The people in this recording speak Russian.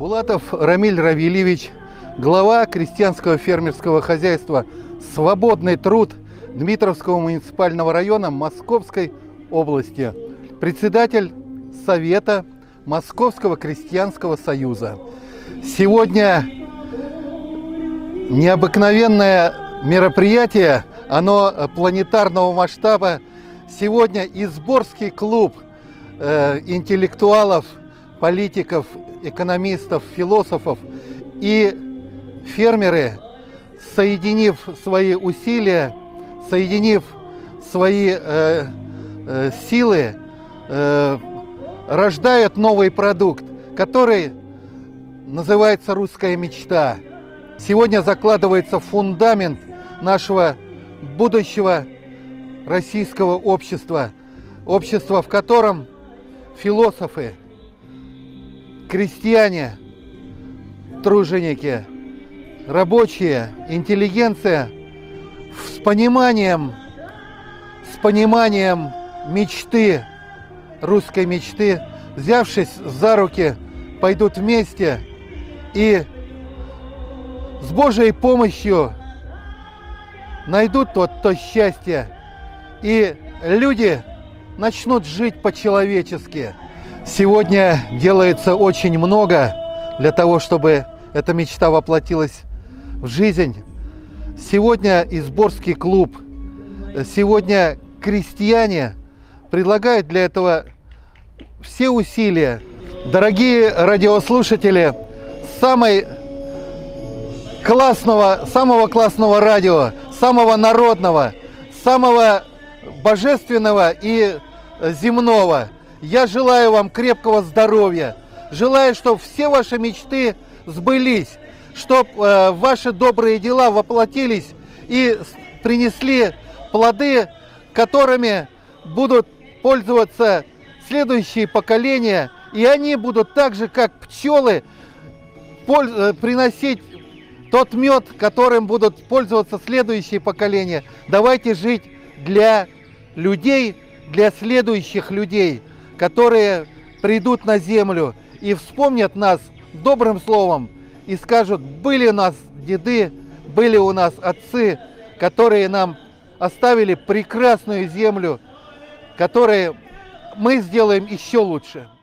Булатов Рамиль Равильевич, глава крестьянского фермерского хозяйства «Свободный труд» Дмитровского муниципального района Московской области, председатель Совета Московского крестьянского союза. Сегодня необыкновенное мероприятие, оно планетарного масштаба. Сегодня Изборский клуб интеллектуалов, политиков, экономистов, философов и фермеры, соединив свои усилия, соединив свои силы, рождают новый продукт, который называется «Русская мечта». Сегодня закладывается фундамент нашего будущего российского общества, общества, в котором философы, крестьяне, труженики, рабочие, интеллигенция с пониманием мечты, русской мечты, взявшись за руки, пойдут вместе и с Божьей помощью найдут то счастье, и люди начнут жить по-человечески. Сегодня делается очень много для того, чтобы эта мечта воплотилась в жизнь. Сегодня Изборский клуб, сегодня крестьяне предлагают для этого все усилия. Дорогие радиослушатели, самого классного радио, самого народного, самого божественного и земного, я желаю вам крепкого здоровья, желаю, чтобы все ваши мечты сбылись, чтобы ваши добрые дела воплотились и принесли плоды, которыми будут пользоваться следующие поколения, и они будут так же, как пчелы, приносить тот мед, которым будут пользоваться следующие поколения. Давайте жить для людей, для следующих людей, которые придут на землю и вспомнят нас добрым словом и скажут: были у нас деды, были у нас отцы, которые нам оставили прекрасную землю, которую мы сделаем еще лучше.